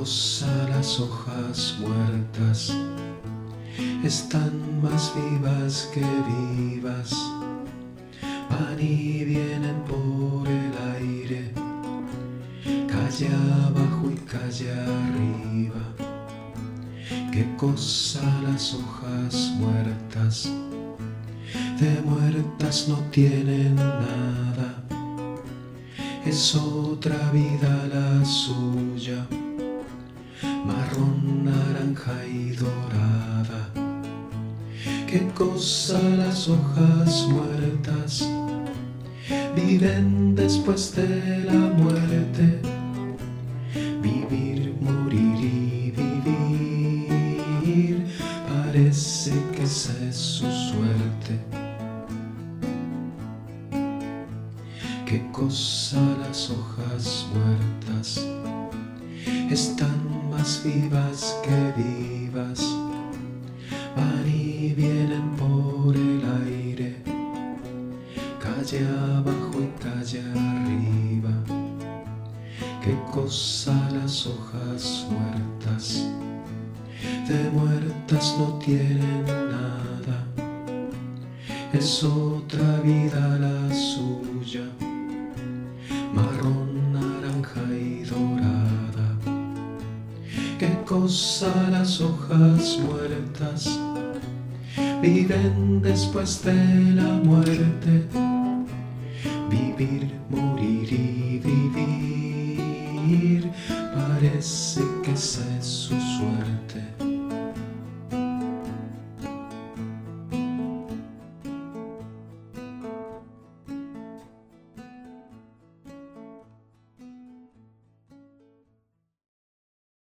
cosa las hojas muertas, están más vivas que vivas, van y vienen por el aire, calle abajo y calle arriba. Qué cosa las hojas muertas, de muertas no tienen nada, es otra vida la suya, marrón, naranja y dorada. Qué cosa las hojas muertas, viven después de la muerte, vivir, morir y vivir, parece que esa es su suerte. Qué cosa las hojas muertas, están más vivas que vivas, van y vienen por el aire, calle abajo y calle arriba. Qué cosa las hojas muertas, de muertas no tienen nada, es otra vida la suya, marrón, naranja y dorada. Qué cosa las hojas muertas, viven después de la muerte, vivir, morir